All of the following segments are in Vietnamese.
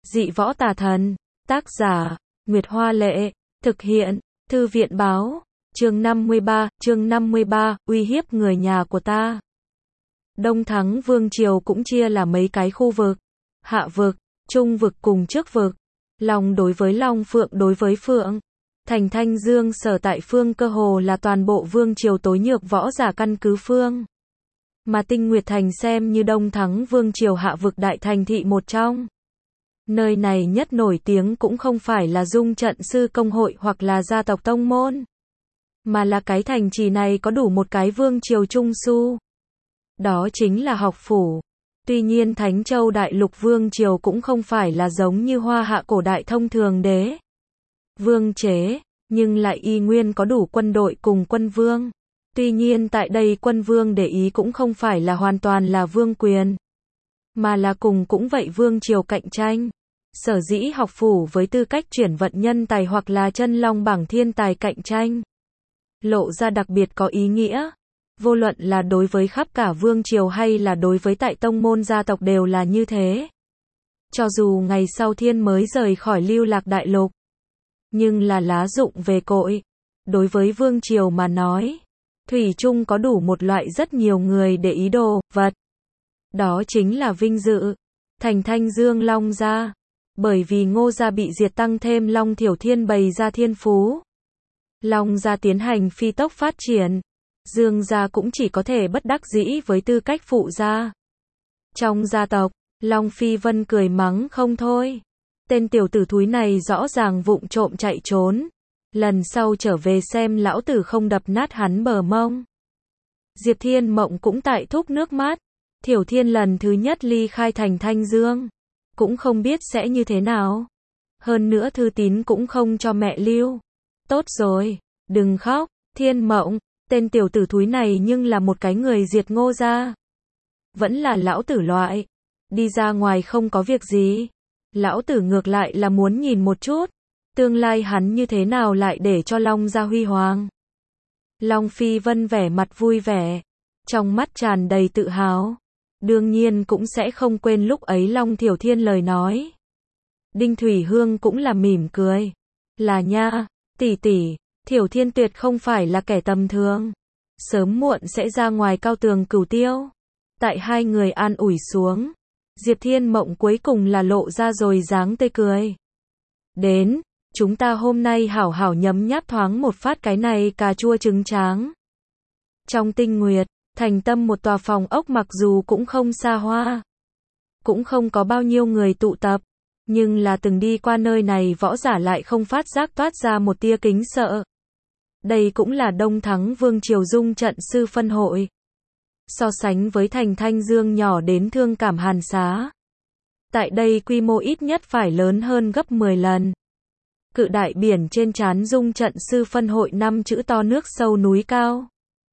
Dị võ tà thần. Tác giả, Nguyệt Hoa Lệ. Thực hiện, Thư viện Báo. Chương 53, uy hiếp người nhà của ta. Đông Thắng Vương Triều cũng chia là mấy cái khu vực. Hạ vực, trung vực cùng trước vực. Long đối với Long, Phượng đối với Phượng. Thành Thanh Dương sở tại phương cơ hồ là toàn bộ Vương Triều tối nhược võ giả căn cứ phương. Mà Tinh Nguyệt Thành xem như Đông Thắng Vương Triều hạ vực đại thành thị một trong. Nơi này nhất nổi tiếng cũng không phải là Dung Trận Sư Công Hội hoặc là gia tộc tông môn, mà là cái thành trì này có đủ một cái Vương Triều Trung Su. Đó chính là học phủ. Tuy nhiên Thánh Châu Đại Lục Vương Triều cũng không phải là giống như Hoa Hạ cổ đại thông thường đế vương chế, nhưng lại y nguyên có đủ quân đội cùng quân vương. Tuy nhiên tại đây quân vương để ý cũng không phải là hoàn toàn là vương quyền, mà là cùng cũng vậy vương triều cạnh tranh. Sở dĩ học phủ với tư cách chuyển vận nhân tài hoặc là chân long bảng thiên tài cạnh tranh, lộ ra đặc biệt có ý nghĩa. Vô luận là đối với khắp cả vương triều hay là đối với tại tông môn gia tộc đều là như thế. Cho dù ngày sau thiên mới rời khỏi lưu lạc đại lục, nhưng là lá rụng về cội. Đối với vương triều mà nói, thủy chung có đủ một loại rất nhiều người để ý đồ vật. Đó chính là vinh dự. Thành Thanh Dương Long gia, bởi vì Ngô gia bị diệt tăng thêm Long Thiểu Thiên bày ra thiên phú, Long gia tiến hành phi tốc phát triển. Dương gia cũng chỉ có thể bất đắc dĩ với tư cách phụ gia. Trong gia tộc, Long Phi Vân cười mắng không thôi. Tên tiểu tử thúi này rõ ràng vụng trộm chạy trốn. Lần sau trở về xem lão tử không đập nát hắn bờ mông. Diệp Thiên Mộng cũng tại thúc nước mắt. Thiểu Thiên lần thứ nhất ly khai thành Thanh Dương, cũng không biết sẽ như thế nào. Hơn nữa thư tín cũng không cho mẹ lưu. Tốt rồi, đừng khóc, Thiên Mộng, tên tiểu tử thúi này nhưng là một cái người diệt Ngô gia. Vẫn là lão tử loại. Đi ra ngoài không có việc gì. Lão tử ngược lại là muốn nhìn một chút, tương lai hắn như thế nào lại để cho Long gia huy hoàng. Long Phi Vân vẻ mặt vui vẻ, trong mắt tràn đầy tự hào. Đương nhiên cũng sẽ không quên lúc ấy Long Thiểu Thiên lời nói. Đinh Thủy Hương cũng là mỉm cười. Là nha, tỷ tỷ, Thiểu Thiên tuyệt không phải là kẻ tầm thường. Sớm muộn sẽ ra ngoài cao tường Cửu Tiêu. Tại hai người an ủi xuống, Diệp Thiên Mộng cuối cùng là lộ ra rồi dáng tươi cười. Đến, chúng ta hôm nay hảo hảo nhấm nháp thoáng một phát cái này cà chua trứng tráng. Trong Tinh Nguyệt Thành tâm một tòa phòng ốc mặc dù cũng không xa hoa, cũng không có bao nhiêu người tụ tập, nhưng là từng đi qua nơi này võ giả lại không phát giác toát ra một tia kính sợ. Đây cũng là Đông Thắng Vương Triều Dung Trận Sư phân hội. So sánh với thành Thanh Dương nhỏ đến thương cảm hàn xá, tại đây quy mô ít nhất phải lớn hơn gấp 10 lần. Cự đại biển trên trán Dung Trận Sư phân hội 5 chữ to nước sâu núi cao.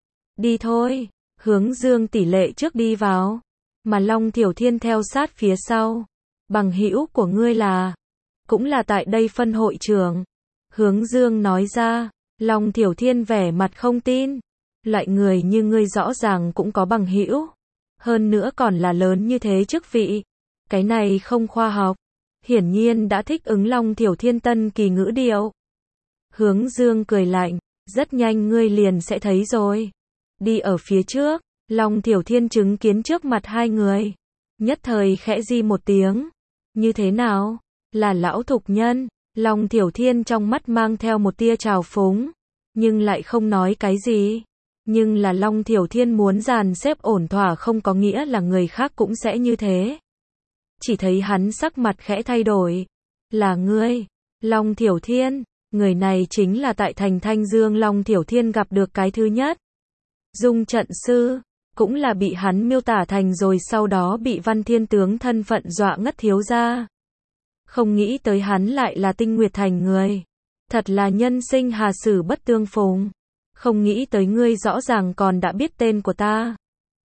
Đi thôi. Hướng Dương tỷ lệ trước đi vào, mà Long Thiểu Thiên theo sát phía sau. Bằng hữu của ngươi là, cũng là tại đây phân hội trưởng. Hướng Dương nói ra. Long Thiểu Thiên vẻ mặt không tin. Loại người như ngươi rõ ràng cũng có bằng hữu, hơn nữa còn là lớn như thế chức vị. Cái này không khoa học. Hiển nhiên đã thích ứng Long Thiểu Thiên tân kỳ ngữ điệu. Hướng Dương cười lạnh, rất nhanh ngươi liền sẽ thấy rồi. Đi ở phía trước, Long Thiểu Thiên chứng kiến trước mặt hai người, nhất thời khẽ di một tiếng. Như thế nào? Là lão thục nhân. Long Thiểu Thiên trong mắt mang theo một tia trào phúng, nhưng lại không nói cái gì. Nhưng là Long Thiểu Thiên muốn dàn xếp ổn thỏa không có nghĩa là người khác cũng sẽ như thế. Chỉ thấy hắn sắc mặt khẽ thay đổi. Là ngươi, Long Thiểu Thiên. Người này chính là tại thành Thanh Dương Long Thiểu Thiên gặp được cái thứ nhất Dung Trận Sư, cũng là bị hắn miêu tả thành rồi sau đó bị Văn Thiên tướng thân phận dọa ngất thiếu gia. Không nghĩ tới hắn lại là Tinh Nguyệt Thành người. Thật là nhân sinh hà sử bất tương phùng. Không nghĩ tới ngươi rõ ràng còn đã biết tên của ta.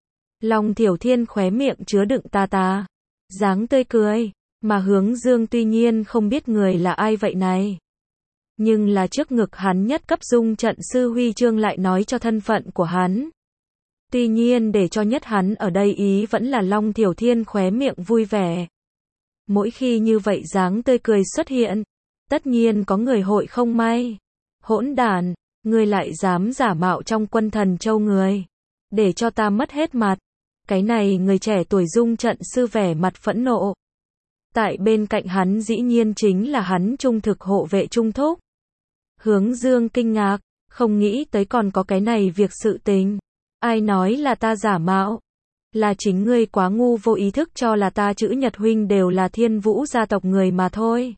Long Thiểu Thiên khóe miệng chứa đựng ta dáng tươi cười, mà Hướng Dương tuy nhiên không biết người là ai vậy này. Nhưng là trước ngực hắn nhất cấp Dung Trận Sư huy chương lại nói cho thân phận của hắn. Tuy nhiên để cho nhất hắn ở đây ý vẫn là Long Thiểu Thiên khóe miệng vui vẻ. Mỗi khi như vậy dáng tươi cười xuất hiện, tất nhiên có người hội không may. Hỗn đản, ngươi lại dám giả mạo trong quân Thần Châu người, để cho ta mất hết mặt. Cái này người trẻ tuổi Dung Trận Sư vẻ mặt phẫn nộ. Tại bên cạnh hắn dĩ nhiên chính là hắn trung thực hộ vệ Trung Thúc. Hướng Dương kinh ngạc, không nghĩ tới còn có cái này việc sự tình. Ai nói là ta giả mạo? Là chính ngươi quá ngu vô ý thức cho là ta chữ Nhật huynh đều là Thiên Vũ gia tộc người mà thôi.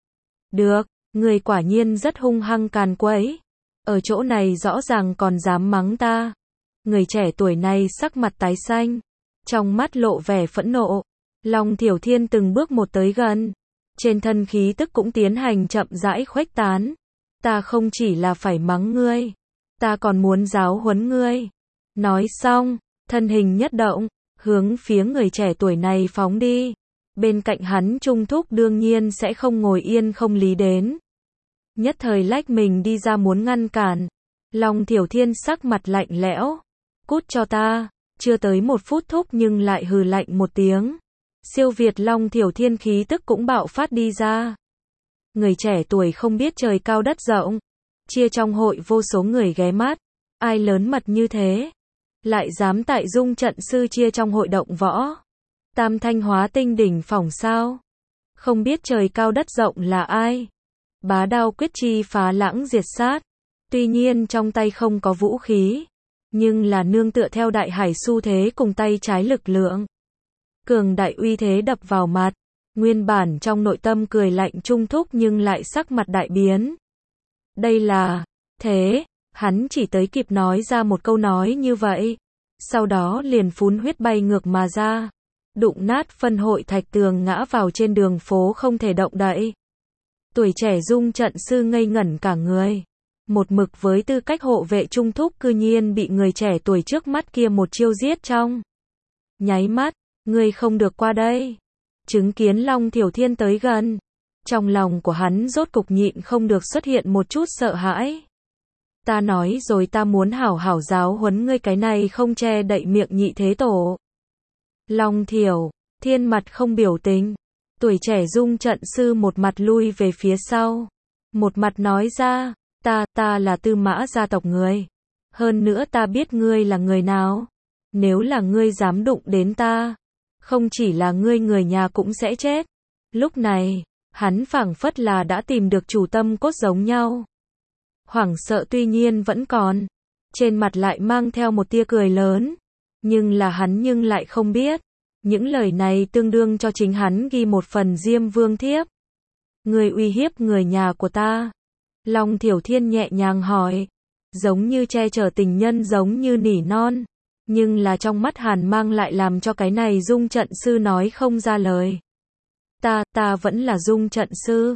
Được, người quả nhiên rất hung hăng càn quấy. Ở chỗ này rõ ràng còn dám mắng ta. Người trẻ tuổi này sắc mặt tái xanh, trong mắt lộ vẻ phẫn nộ. Long Thiểu Thiên từng bước một tới gần, trên thân khí tức cũng tiến hành chậm rãi khuếch tán. Ta không chỉ là phải mắng ngươi, ta còn muốn giáo huấn ngươi. Nói xong, thân hình nhất động, hướng phía người trẻ tuổi này phóng đi. Bên cạnh hắn Trung Thúc đương nhiên sẽ không ngồi yên không lý đến. Nhất thời lách mình đi ra muốn ngăn cản. Long Thiểu Thiên sắc mặt lạnh lẽo. Cút cho ta, chưa tới 1 phút Thúc nhưng lại hừ lạnh một tiếng. Siêu việt Long Thiểu Thiên khí tức cũng bạo phát đi ra. Người trẻ tuổi không biết trời cao đất rộng, chia trong hội vô số người ghé mắt. Ai lớn mật như thế? Lại dám tại Dung Trận Sư chia trong hội động võ. Tam Thanh Hóa Tinh đỉnh phỏng sao? Không biết trời cao đất rộng là ai? Bá đao quyết chi phá lãng diệt sát. Tuy nhiên trong tay không có vũ khí, nhưng là nương tựa theo đại hải xu thế cùng tay trái lực lượng. Cường đại uy thế đập vào mặt. Nguyên bản trong nội tâm cười lạnh Trung Thúc nhưng lại sắc mặt đại biến. Đây là... Thế, hắn chỉ tới kịp nói ra một câu nói như vậy. Sau đó liền phun huyết bay ngược mà ra. Đụng nát phân hội thạch tường ngã vào trên đường phố không thể động đậy. Tuổi trẻ Dung Trận Sư ngây ngẩn cả người. Một mực với tư cách hộ vệ Trung Thúc cư nhiên bị người trẻ tuổi trước mắt kia một chiêu giết trong nháy mắt. Ngươi không được qua đây. Chứng kiến Long Thiểu Thiên tới gần, trong lòng của hắn rốt cục nhịn không được xuất hiện một chút sợ hãi. Ta nói rồi ta muốn hảo hảo giáo huấn ngươi cái này không che đậy miệng nhị thế tổ. Long Thiểu Thiên mặt không biểu tình. Tuổi trẻ Dung Trận Sư một mặt lui về phía sau, một mặt nói ra, ta là Tư Mã gia tộc người. Hơn nữa ta biết ngươi là người nào. Nếu là ngươi dám đụng đến ta, không chỉ là ngươi người nhà cũng sẽ chết. Lúc này, hắn phảng phất là đã tìm được chủ tâm cốt giống nhau. Hoảng sợ tuy nhiên vẫn còn, trên mặt lại mang theo một tia cười lớn. Nhưng là hắn nhưng lại không biết, những lời này tương đương cho chính hắn ghi một phần Diêm Vương thiếp. Ngươi uy hiếp người nhà của ta. Long Thiểu Thiên nhẹ nhàng hỏi, giống như che chở tình nhân giống như nỉ non. Nhưng là trong mắt hàn mang lại làm cho cái này Dung Trận Sư nói không ra lời. Ta vẫn là Dung Trận Sư.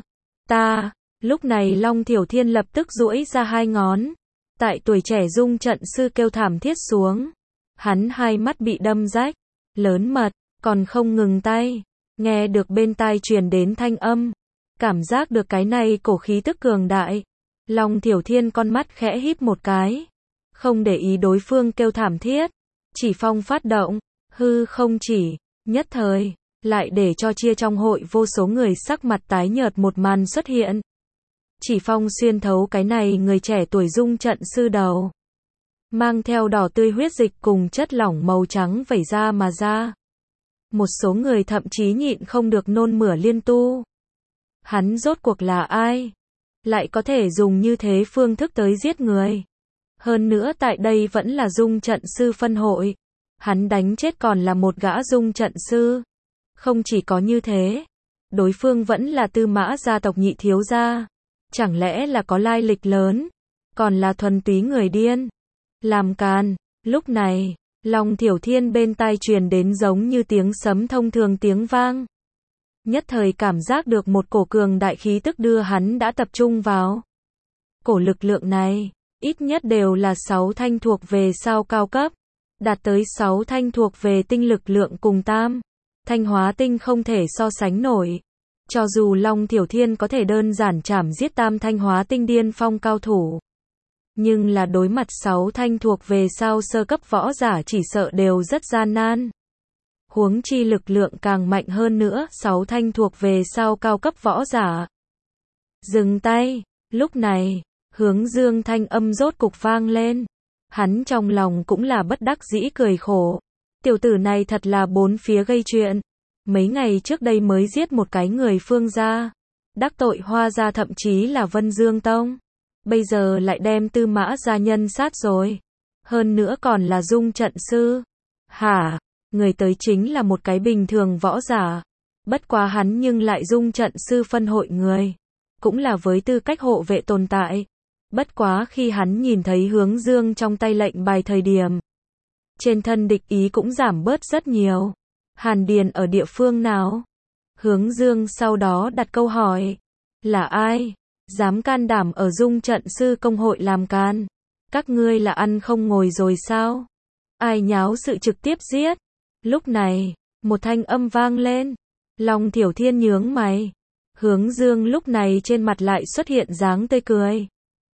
Lúc này Long Thiểu Thiên lập tức duỗi ra 2 ngón. Tại tuổi trẻ Dung Trận Sư kêu thảm thiết xuống. Hắn 2 mắt bị đâm rách. Lớn mật, còn không ngừng tay. Nghe được bên tai truyền đến thanh âm. Cảm giác được cái này cổ khí tức cường đại. Long Thiểu Thiên con mắt khẽ híp một cái. Không để ý đối phương kêu thảm thiết. Chỉ phong phát động, hư không chỉ, nhất thời, lại để cho chia trong hội vô số người sắc mặt tái nhợt một màn xuất hiện. Chỉ phong xuyên thấu cái này người trẻ tuổi Dung Trận Sư đầu. Mang theo đỏ tươi huyết dịch cùng chất lỏng màu trắng vẩy ra mà ra. Một số người thậm chí nhịn không được nôn mửa liên tu. Hắn rốt cuộc là ai? Lại có thể dùng như thế phương thức tới giết người. Hơn nữa tại đây vẫn là Dung Trận Sư phân hội. Hắn đánh chết còn là một gã Dung Trận Sư. Không chỉ có như thế, đối phương vẫn là Tư Mã gia tộc nhị thiếu gia. Chẳng lẽ là có lai lịch lớn, còn là thuần túy người điên. Làm càn, lúc này, Long Thiểu Thiên bên tai truyền đến giống như tiếng sấm thông thường tiếng vang. Nhất thời cảm giác được một cổ cường đại khí tức đưa hắn đã tập trung vào. Cổ lực lượng này, ít nhất đều là 6 thanh thuộc về sao cao cấp, đạt tới 6 thanh thuộc về tinh lực lượng cùng tam thanh hóa tinh không thể so sánh nổi. Cho dù Long Thiểu Thiên có thể đơn giản chảm giết tam thanh hóa tinh điên phong cao thủ, nhưng là đối mặt 6 thanh thuộc về sao sơ cấp võ giả chỉ sợ đều rất gian nan. Huống chi lực lượng càng mạnh hơn nữa, 6 thanh thuộc về sao cao cấp võ giả. Dừng tay, lúc này, Hướng Dương thanh âm rốt cục vang lên. Hắn trong lòng cũng là bất đắc dĩ cười khổ. Tiểu tử này thật là bốn phía gây chuyện. Mấy ngày trước đây mới giết một cái người Phương gia. Đắc tội Hoa gia thậm chí là Vân Dương Tông. Bây giờ lại đem Tư Mã gia nhân sát rồi. Hơn nữa còn là dung trận sư. Hả? Người tới chính là một cái bình thường võ giả. Bất quá hắn nhưng lại dung trận sư phân hội người. Cũng là với tư cách hộ vệ tồn tại. Bất quá khi hắn nhìn thấy Hướng Dương trong tay lệnh bài thời điểm. Trên thân địch ý cũng giảm bớt rất nhiều. Hàn Điền ở địa phương nào? Hướng Dương sau đó đặt câu hỏi. Là ai? Dám can đảm ở dung trận sư công hội làm can? Các ngươi là ăn không ngồi rồi sao? Ai nháo sự trực tiếp giết? Lúc này, một thanh âm vang lên. Long Thiểu Thiên nhướng mày. Hướng Dương lúc này trên mặt lại xuất hiện dáng tươi cười.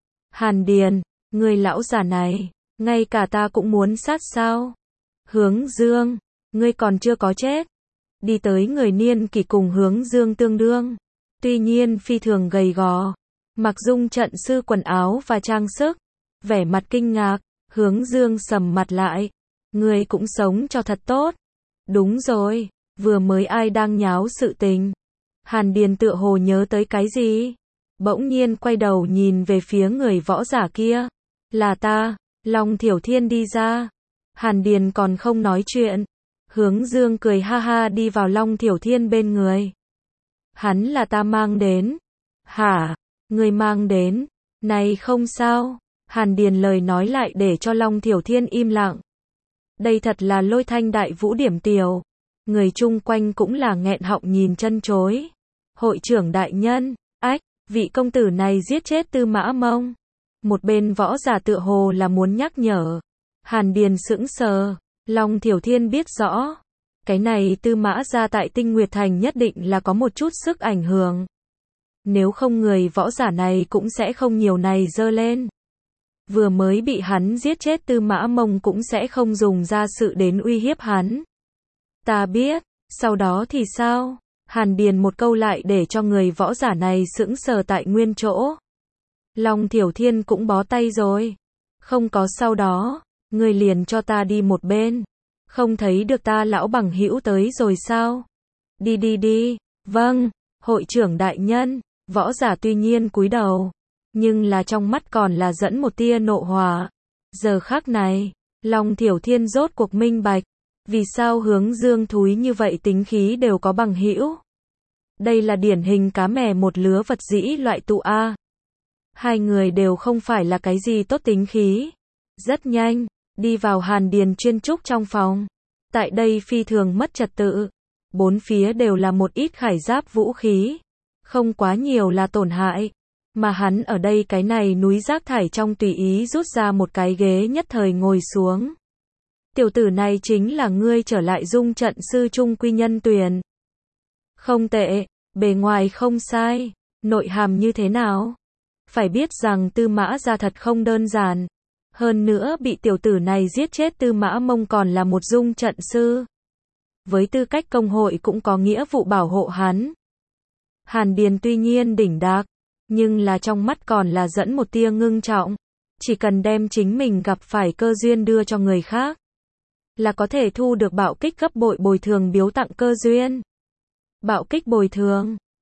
Hàn Điền, người lão già này, ngay cả ta cũng muốn sát sao? Hướng Dương, ngươi còn chưa có chết. Đi tới người niên kỷ cùng Hướng Dương tương đương. Tuy nhiên phi thường gầy gò. Mặc dung trận sư quần áo và trang sức. Vẻ mặt kinh ngạc, Hướng Dương sầm mặt lại. Ngươi cũng sống cho thật tốt. Đúng rồi, vừa mới ai đang nháo sự tình. Hàn Điền tựa hồ nhớ tới cái gì. Bỗng nhiên quay đầu nhìn về phía người võ giả kia. Là ta, Long Thiểu Thiên đi ra. Hàn Điền còn không nói chuyện. Hướng Dương cười ha ha đi vào Long Thiểu Thiên bên người. Hắn là ta mang đến. Hả? Người mang đến? Này không sao. Hàn Điền lời nói lại để cho Long Thiểu Thiên im lặng. Đây thật là Lôi Thanh đại vũ điểm tiểu. Người chung quanh cũng là nghẹn họng nhìn chân chối. Hội trưởng đại nhân, ách, vị công tử này giết chết Tư Mã Mông. Một bên võ giả tựa hồ là muốn nhắc nhở. Hàn Điền sững sờ, Long Thiểu Thiên biết rõ. Cái này Tư Mã gia tại Tinh Nguyệt Thành nhất định là có một chút sức ảnh hưởng. Nếu không người võ giả này cũng sẽ không nhiều này dơ lên. Vừa mới bị hắn giết chết Tư Mã Mông cũng sẽ không dùng ra sự đến uy hiếp hắn. Ta biết, sau đó thì sao? Hàn Điền một câu lại để cho người võ giả này sững sờ tại nguyên chỗ. Long Thiểu Thiên cũng bó tay rồi. Không có sau đó, người liền cho ta đi một bên. Không thấy được ta lão bằng hữu tới rồi sao? Đi đi đi, vâng, hội trưởng đại nhân, võ giả tuy nhiên cúi đầu. Nhưng là trong mắt còn là dẫn một tia nộ hỏa. Giờ khắc này, Long Thiểu Thiên rốt cuộc minh bạch. Vì sao Hướng Dương thúi như vậy tính khí đều có bằng hữu? Đây là điển hình cá mè một lứa vật dĩ loại tụ A. Hai người đều không phải là cái gì tốt tính khí. Rất nhanh, đi vào Hàn Điền chuyên trúc trong phòng. Tại đây phi thường mất trật tự. Bốn phía đều là một ít khải giáp vũ khí. Không quá nhiều là tổn hại. Mà hắn ở đây cái này núi rác thải trong tùy ý rút ra một cái ghế nhất thời ngồi xuống. Tiểu tử này chính là ngươi trở lại dung trận sư Trung Quy Nhân Tuyền. Không tệ, bề ngoài không sai, nội hàm như thế nào? Phải biết rằng Tư Mã gia thật không đơn giản. Hơn nữa bị tiểu tử này giết chết Tư Mã Mông còn là một dung trận sư. Với tư cách công hội cũng có nghĩa vụ bảo hộ hắn. Hàn Điền tuy nhiên đỉnh đạc, nhưng là trong mắt còn là dẫn một tia ngưng trọng. Chỉ cần đem chính mình gặp phải cơ duyên đưa cho người khác, là có thể thu được bạo kích gấp bội bồi thường biếu tặng cơ duyên. Bạo kích bồi thường,